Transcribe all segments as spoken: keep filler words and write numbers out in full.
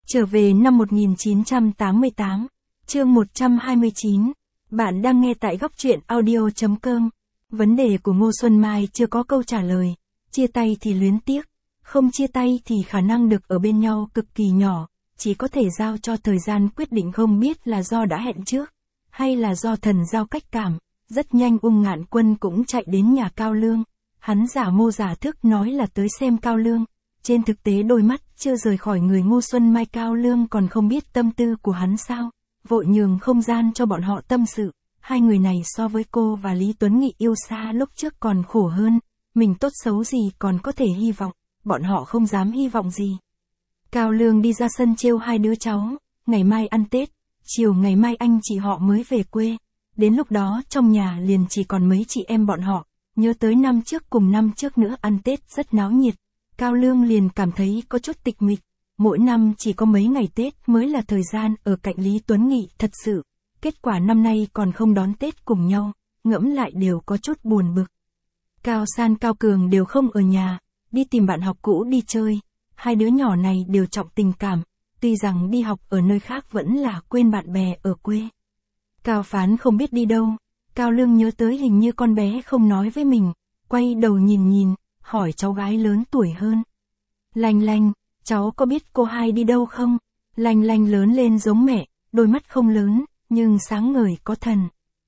Trở về năm một nghìn chín trăm tám mươi tám, chương một trăm hai mươi chín. Bạn đang nghe tại góc truyện audio chấm com. Vấn đề của Ngô Xuân Mai chưa có câu trả lời. Chia tay thì luyến tiếc, không chia tay thì khả năng được ở bên nhau cực kỳ nhỏ, chỉ có thể giao cho thời gian quyết định, không biết là do đã hẹn trước, hay là do thần giao cách cảm. Rất nhanh Ung Ngạn Quân cũng chạy đến nhà Cao Lương. Hắn giả mô giả thức nói là tới xem Cao Lương. Trên thực tế đôi mắt chưa rời khỏi người Ngô Xuân Mai, Cao Lương còn không biết tâm tư của hắn sao, vội nhường không gian cho bọn họ tâm sự. Hai người này so với cô và Lý Tuấn Nghị yêu xa lúc trước còn khổ hơn, mình tốt xấu gì còn có thể hy vọng, bọn họ không dám hy vọng gì. Cao Lương đi ra sân trêu hai đứa cháu, ngày mai ăn Tết, chiều ngày mai anh chị họ mới về quê. Đến lúc đó trong nhà liền chỉ còn mấy chị em bọn họ, nhớ tới năm trước cùng năm trước nữa ăn Tết rất náo nhiệt. Cao Lương liền cảm thấy có chút tịch mịch, mỗi năm chỉ có mấy ngày Tết mới là thời gian ở cạnh Lý Tuấn Nghị thật sự. Kết quả năm nay còn không đón Tết cùng nhau, ngẫm lại đều có chút buồn bực. Cao San Cao Cường đều không ở nhà, đi tìm bạn học cũ đi chơi. Hai đứa nhỏ này đều trọng tình cảm, tuy rằng đi học ở nơi khác vẫn là quên bạn bè ở quê. Cao Phán không biết đi đâu, Cao Lương nhớ tới hình như con bé không nói với mình, quay đầu nhìn nhìn, hỏi cháu gái lớn tuổi hơn. Lanh Lanh, cháu có biết cô hai đi đâu không? Lanh Lanh lớn lên giống mẹ, đôi mắt không lớn, nhưng sáng ngời có thần.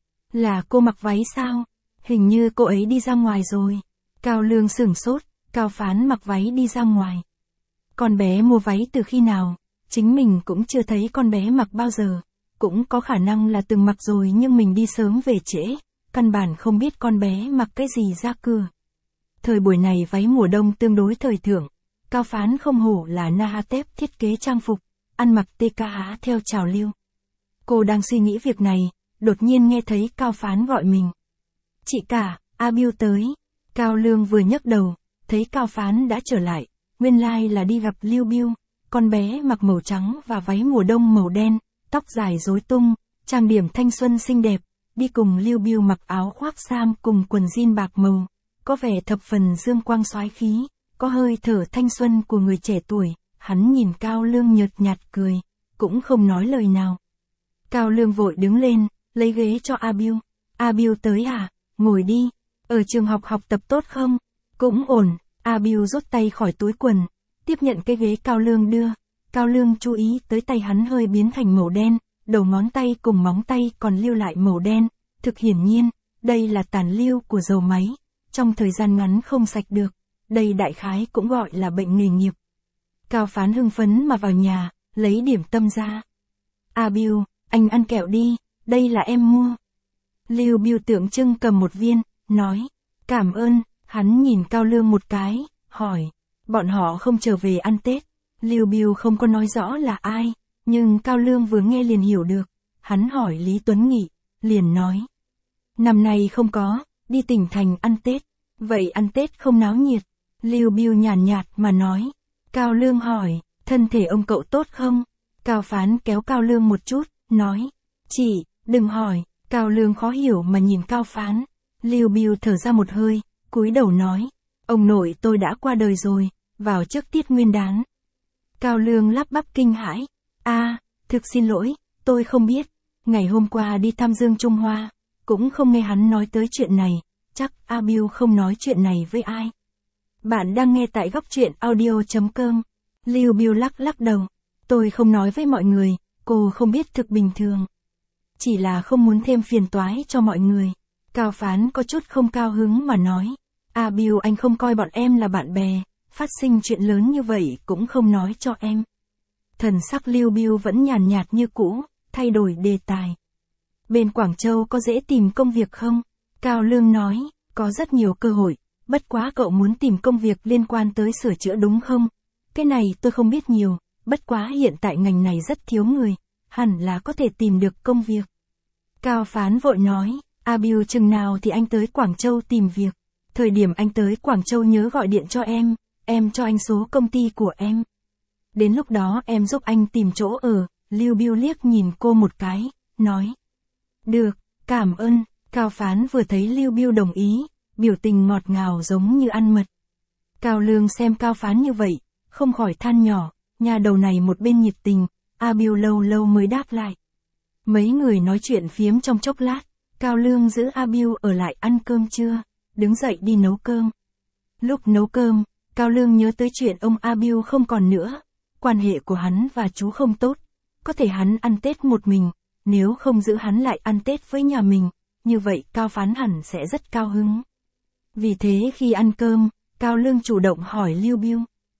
Là cô mặc váy sao? Hình như cô ấy đi ra ngoài rồi. Cao Lương sửng sốt, Cao Phán mặc váy đi ra ngoài. Con bé mua váy từ khi nào? Chính mình cũng chưa thấy con bé mặc bao giờ. Cũng có khả năng là từng mặc rồi nhưng mình đi sớm về trễ, căn bản không biết con bé mặc cái gì ra cửa. Thời buổi này váy mùa đông tương đối thời thượng, Cao Phán không hổ là Nahatep thiết kế trang phục, ăn mặc tê ca á theo trào lưu. Cô đang suy nghĩ việc này, đột nhiên nghe thấy Cao Phán gọi mình. Chị cả, A Biêu tới. Cao Lương vừa nhấc đầu, thấy Cao Phán đã trở lại, nguyên lai là đi gặp Lưu Biêu. Con bé mặc màu trắng và váy mùa đông màu đen, tóc dài rối tung, trang điểm thanh xuân xinh đẹp, đi cùng Lưu Biêu mặc áo khoác sam cùng quần jean bạc màu, có vẻ thập phần dương quang soái khí, có hơi thở thanh xuân của người trẻ tuổi. Hắn nhìn Cao Lương nhợt nhạt cười, cũng không nói lời nào. Cao Lương vội đứng lên, lấy ghế cho A Biêu. A Biêu tới à, ngồi đi, ở trường học học tập tốt không? Cũng ổn. A Biêu rút tay khỏi túi quần, tiếp nhận cái ghế Cao Lương đưa. Cao Lương chú ý tới tay hắn hơi biến thành màu đen, đầu ngón tay cùng móng tay còn lưu lại màu đen. Thực hiển nhiên, đây là tàn lưu của dầu máy, trong thời gian ngắn không sạch được. Đây đại khái cũng gọi là bệnh nghề nghiệp. Cao Phán hưng phấn mà vào nhà, lấy điểm tâm ra. A Biêu, anh ăn kẹo đi, đây là em mua. Lưu Biêu tượng trưng cầm một viên, nói, cảm ơn. Hắn nhìn Cao Lương một cái, hỏi, bọn họ không trở về ăn Tết. Lưu Biêu không có nói rõ là ai, nhưng Cao Lương vừa nghe liền hiểu được. Hắn hỏi Lý Tuấn Nghị, liền nói, năm nay không có, đi tỉnh thành ăn Tết. Vậy ăn Tết không náo nhiệt. Lưu Biêu nhàn nhạt mà nói. Cao Lương hỏi, thân thể ông cậu tốt không? Cao Phán kéo Cao Lương một chút, nói, chị, đừng hỏi. Cao Lương khó hiểu mà nhìn Cao Phán. Lưu Biêu thở ra một hơi, cúi đầu nói, ông nội tôi đã qua đời rồi, vào trước Tết Nguyên Đán. Cao Lương lắp bắp kinh hãi, a, à, thực xin lỗi, tôi không biết, ngày hôm qua đi thăm Dương Trung Hoa, cũng không nghe hắn nói tới chuyện này, chắc A Biêu không nói chuyện này với ai. Bạn đang nghe tại góc truyện audio chấm com. Lưu Biêu lắc lắc đầu, tôi không nói với mọi người, cô không biết thực bình thường. Chỉ là không muốn thêm phiền toái cho mọi người. Cao Phán có chút không cao hứng mà nói, A Biêu anh không coi bọn em là bạn bè, phát sinh chuyện lớn như vậy cũng không nói cho em. Thần sắc Lưu Biêu vẫn nhàn nhạt như cũ, thay đổi đề tài. Bên Quảng Châu có dễ tìm công việc không? Cao Lương nói, có rất nhiều cơ hội, bất quá cậu muốn tìm công việc liên quan tới sửa chữa đúng không? Cái này tôi không biết nhiều, bất quá hiện tại ngành này rất thiếu người, hẳn là có thể tìm được công việc. Cao Phán vội nói, A Biêu chừng nào thì anh tới Quảng Châu tìm việc. Thời điểm anh tới Quảng Châu nhớ gọi điện cho em, em cho anh số công ty của em. Đến lúc đó em giúp anh tìm chỗ ở. Lưu Biêu liếc nhìn cô một cái, nói, được, cảm ơn. Cao Phán vừa thấy Lưu Biêu đồng ý, biểu tình ngọt ngào giống như ăn mật. Cao Lương xem Cao Phán như vậy, không khỏi than nhỏ, nhà đầu này một bên nhiệt tình, A Biu lâu lâu mới đáp lại. Mấy người nói chuyện phiếm trong chốc lát, Cao Lương giữ A Biu ở lại ăn cơm trưa, đứng dậy đi nấu cơm. Lúc nấu cơm, Cao Lương nhớ tới chuyện ông A Biu không còn nữa, quan hệ của hắn và chú không tốt, có thể hắn ăn Tết một mình, nếu không giữ hắn lại ăn Tết với nhà mình, như vậy Cao Phán hẳn sẽ rất cao hứng. Vì thế khi ăn cơm, Cao Lương chủ động hỏi Lưu Biu.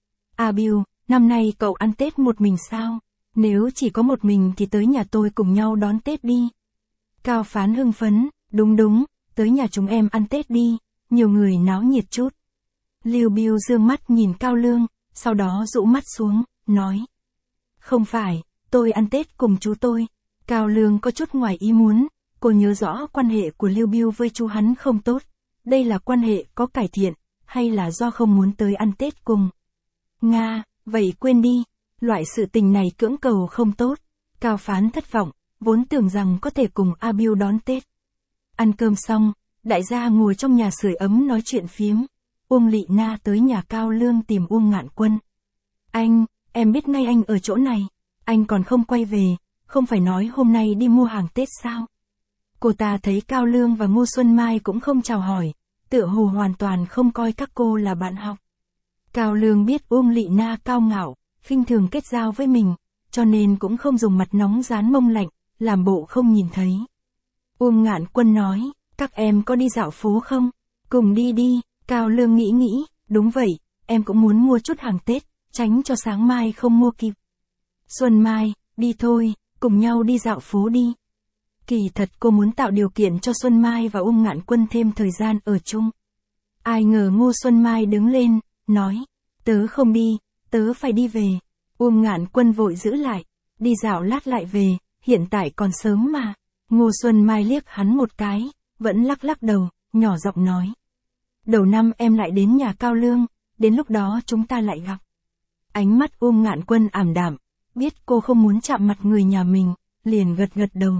A Biu, năm nay cậu ăn Tết một mình sao? Nếu chỉ có một mình thì tới nhà tôi cùng nhau đón Tết đi. Cao Phán hưng phấn, đúng đúng, tới nhà chúng em ăn Tết đi, nhiều người náo nhiệt chút. Lưu Biu dương mắt nhìn Cao Lương, sau đó rũ mắt xuống, nói. Không phải, tôi ăn Tết cùng chú tôi. Cao Lương có chút ngoài ý muốn, cô nhớ rõ quan hệ của Lưu Biu với chú hắn không tốt. Đây là quan hệ có cải thiện, hay là do không muốn tới ăn Tết cùng? Nga, vậy quên đi, loại sự tình này cưỡng cầu không tốt. Cao Phán thất vọng, vốn tưởng rằng có thể cùng A Biu đón Tết. Ăn cơm xong, đại gia ngồi trong nhà sưởi ấm nói chuyện phiếm. Uông Lị Na tới nhà Cao Lương tìm Uông Ngạn Quân. Anh, em biết ngay anh ở chỗ này, anh còn không quay về, không phải nói hôm nay đi mua hàng Tết sao? Cô ta thấy Cao Lương và Ngô Xuân Mai cũng không chào hỏi, tựa hồ hoàn toàn không coi các cô là bạn học. Cao Lương biết Uông Lị Na cao ngạo, khinh thường kết giao với mình, cho nên cũng không dùng mặt nóng dán mông lạnh, làm bộ không nhìn thấy. Uông Ngạn Quân nói, các em có đi dạo phố không? Cùng đi đi. Cao Lương nghĩ nghĩ, đúng vậy, em cũng muốn mua chút hàng Tết, tránh cho sáng mai không mua kịp. Xuân Mai, đi thôi, cùng nhau đi dạo phố đi. Kỳ thật cô muốn tạo điều kiện cho Xuân Mai và Uông Ngạn Quân thêm thời gian ở chung. Ai ngờ Ngô Xuân Mai đứng lên, nói, tớ không đi, tớ phải đi về. Uông Ngạn Quân vội giữ lại, đi dạo lát lại về, hiện tại còn sớm mà. Ngô Xuân Mai liếc hắn một cái, vẫn lắc lắc đầu, nhỏ giọng nói. Đầu năm em lại đến nhà Cao Lương, đến lúc đó chúng ta lại gặp. Ánh mắt Uông Ngạn Quân ảm đạm, biết cô không muốn chạm mặt người nhà mình, liền gật gật đầu.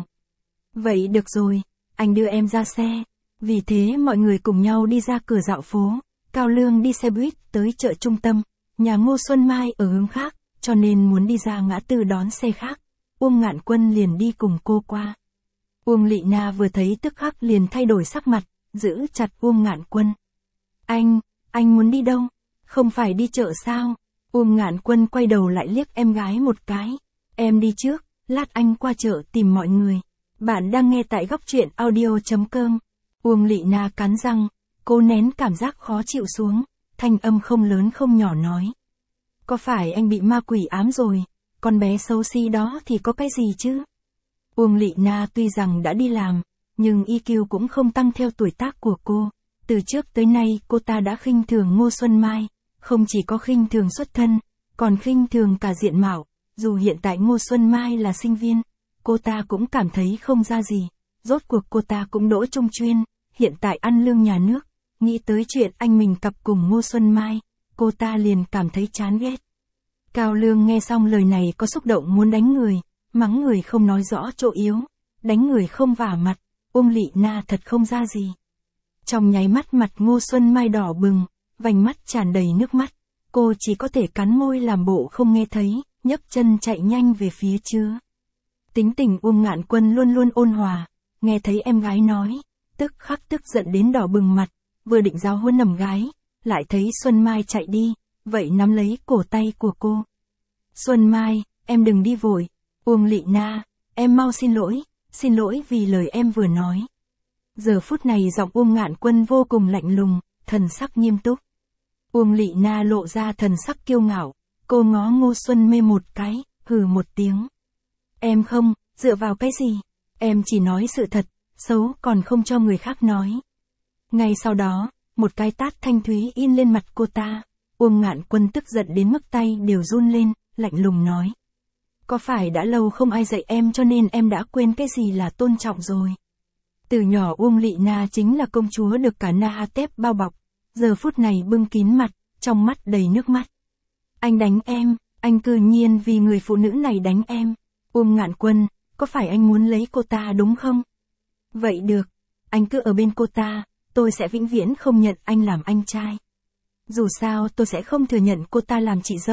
Vậy được rồi, anh đưa em ra xe. Vì thế mọi người cùng nhau đi ra cửa dạo phố, Cao Lương đi xe buýt tới chợ trung tâm, nhà Ngô Xuân Mai ở hướng khác, cho nên muốn đi ra ngã tư đón xe khác. Uông Ngạn Quân liền đi cùng cô qua. Uông Lị Na vừa thấy tức khắc liền thay đổi sắc mặt, giữ chặt Uông Ngạn Quân. Anh, anh muốn đi đâu? Không phải đi chợ sao? Uông Ngạn Quân quay đầu lại liếc em gái một cái. Em đi trước, lát anh qua chợ tìm mọi người. Bạn đang nghe tại góc truyện audio chấm com. Uông Lị Na cắn răng, cô nén cảm giác khó chịu xuống, thanh âm không lớn không nhỏ nói. Có phải anh bị ma quỷ ám rồi, con bé xấu xí đó thì có cái gì chứ? Uông Lị Na tuy rằng đã đi làm, nhưng i kiu cũng không tăng theo tuổi tác của cô. Từ trước tới nay cô ta đã khinh thường Ngô Xuân Mai, không chỉ có khinh thường xuất thân, còn khinh thường cả diện mạo. Dù hiện tại Ngô Xuân Mai là sinh viên, cô ta cũng cảm thấy không ra gì. Rốt cuộc cô ta cũng đỗ trung chuyên, hiện tại ăn lương nhà nước. Nghĩ tới chuyện anh mình cặp cùng Ngô Xuân Mai, cô ta liền cảm thấy chán ghét. Cao Lương nghe xong lời này có xúc động muốn đánh người, mắng người không nói rõ chỗ yếu, đánh người không vả mặt. Uông Lị Na thật không ra gì. Trong nháy mắt mặt Ngô Xuân Mai đỏ bừng, vành mắt tràn đầy nước mắt, cô chỉ có thể cắn môi làm bộ không nghe thấy, nhấc chân chạy nhanh về phía chứa. Tính tình Uông Ngạn Quân luôn luôn ôn hòa, nghe thấy em gái nói, tức khắc tức giận đến đỏ bừng mặt, vừa định giáo huấn nầm gái, lại thấy Xuân Mai chạy đi, vậy nắm lấy cổ tay của cô. Xuân Mai, em đừng đi vội. Uông Lị Na, em mau xin lỗi, xin lỗi vì lời em vừa nói. Giờ phút này giọng Uông Ngạn Quân vô cùng lạnh lùng, thần sắc nghiêm túc. Uông Lị Na lộ ra thần sắc kiêu ngạo, cô ngó Ngô Xuân Mê một cái, hừ một tiếng. Em không, dựa vào cái gì? Em chỉ nói sự thật, xấu còn không cho người khác nói. Ngay sau đó, một cái tát thanh thúy in lên mặt cô ta. Uông Ngạn Quân tức giận đến mức tay đều run lên, lạnh lùng nói. Có phải đã lâu không ai dạy em cho nên em đã quên cái gì là tôn trọng rồi? Từ nhỏ Uông Lị Na chính là công chúa được cả Nahatep bao bọc, giờ phút này bưng kín mặt, trong mắt đầy nước mắt. Anh đánh em, anh cư nhiên vì người phụ nữ này đánh em. Uông Ngạn Quân, có phải anh muốn lấy cô ta đúng không? Vậy được, anh cứ ở bên cô ta, tôi sẽ vĩnh viễn không nhận anh làm anh trai. Dù sao tôi sẽ không thừa nhận cô ta làm chị dâu,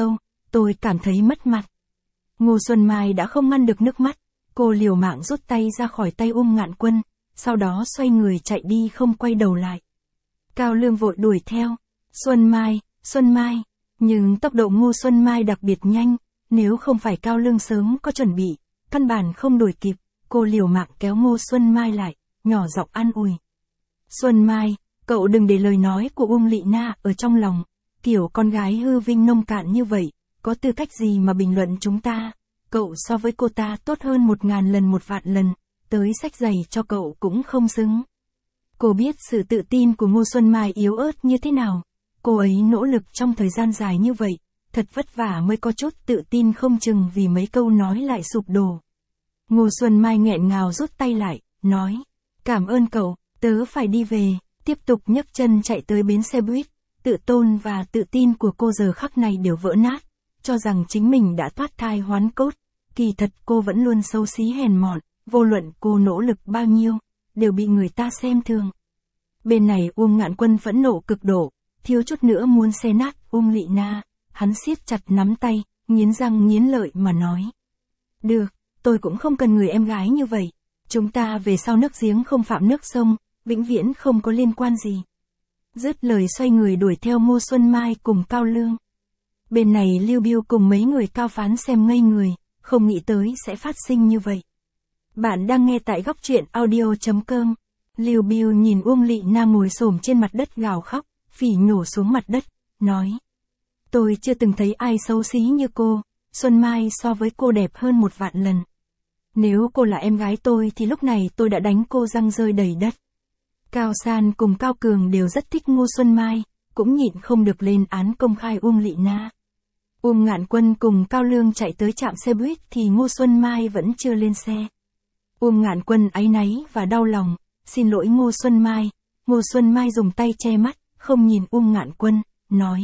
tôi cảm thấy mất mặt. Ngô Xuân Mai đã không ngăn được nước mắt, cô liều mạng rút tay ra khỏi tay Uông Ngạn Quân, sau đó xoay người chạy đi không quay đầu lại. Cao Lương vội đuổi theo, Xuân Mai, Xuân Mai, nhưng tốc độ Ngô Xuân Mai đặc biệt nhanh, nếu không phải Cao Lương sớm có chuẩn bị, căn bản không đuổi kịp, cô liều mạng kéo Ngô Xuân Mai lại, nhỏ giọng an ủi. Xuân Mai, cậu đừng để lời nói của Uông Lị Na ở trong lòng, kiểu con gái hư vinh nông cạn như vậy, có tư cách gì mà bình luận chúng ta, cậu so với cô ta tốt hơn một ngàn lần một vạn lần, tới xách giày cho cậu cũng không xứng. Cô biết sự tự tin của Ngô Xuân Mai yếu ớt như thế nào, cô ấy nỗ lực trong thời gian dài như vậy, thật vất vả mới có chút tự tin không chừng vì mấy câu nói lại sụp đổ. Ngô Xuân Mai nghẹn ngào rút tay lại, nói, cảm ơn cậu, tớ phải đi về, tiếp tục nhấc chân chạy tới bến xe buýt, tự tôn và tự tin của cô giờ khắc này đều vỡ nát, cho rằng chính mình đã thoát thai hoán cốt, kỳ thật cô vẫn luôn xấu xí hèn mọn, vô luận cô nỗ lực bao nhiêu, đều bị người ta xem thường. Bên này Uông Ngạn Quân phẫn nộ cực độ, thiếu chút nữa muốn xé nát Uông Lị Na, hắn siết chặt nắm tay, nghiến răng nghiến lợi mà nói. Được, tôi cũng không cần người em gái như vậy, chúng ta về sau nước giếng không phạm nước sông, vĩnh viễn không có liên quan gì. Dứt lời xoay người đuổi theo Ngô Xuân Mai cùng Cao Lương. Bên này Lưu Biêu cùng mấy người cao phán xem ngây người, không nghĩ tới sẽ phát sinh như vậy. Bạn đang nghe tại góc truyện audio chấm com. Lưu Biêu nhìn Uông Lị Na ngồi xổm trên mặt đất gào khóc, phỉ nhổ xuống mặt đất, nói. Tôi chưa từng thấy ai xấu xí như cô, Xuân Mai so với cô đẹp hơn một vạn lần. Nếu cô là em gái tôi thì lúc này tôi đã đánh cô răng rơi đầy đất. Cao San cùng Cao Cường đều rất thích Ngô Xuân Mai, cũng nhịn không được lên án công khai Uông Lị Na. Uông Ngạn Quân cùng Cao Lương chạy tới trạm xe buýt thì Ngô Xuân Mai vẫn chưa lên xe. Uông Ngạn Quân áy náy và đau lòng, xin lỗi Ngô Xuân Mai. Ngô Xuân Mai dùng tay che mắt, không nhìn Uông Ngạn Quân, nói.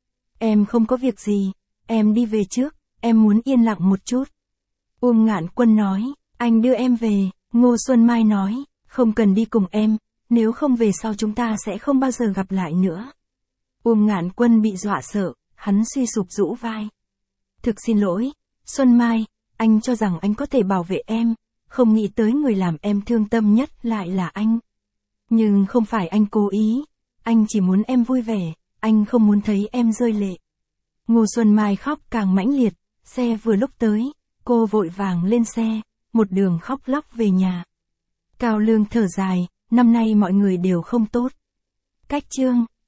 Em không có việc gì, em đi về trước, em muốn yên lặng một chút. Uông Ngạn Quân nói, anh đưa em về. Ngô Xuân Mai nói, không cần đi cùng em, nếu không về sau chúng ta sẽ không bao giờ gặp lại nữa. Uông Ngạn Quân bị dọa sợ, hắn suy sụp rũ vai. Thực xin lỗi, Xuân Mai, anh cho rằng anh có thể bảo vệ em, không nghĩ tới người làm em thương tâm nhất lại là anh. Nhưng không phải anh cố ý, anh chỉ muốn em vui vẻ, anh không muốn thấy em rơi lệ. Ngô Xuân Mai khóc càng mãnh liệt, xe vừa lúc tới, cô vội vàng lên xe, một đường khóc lóc về nhà. Cao Lương thở dài, năm nay mọi người đều không tốt. Cách chương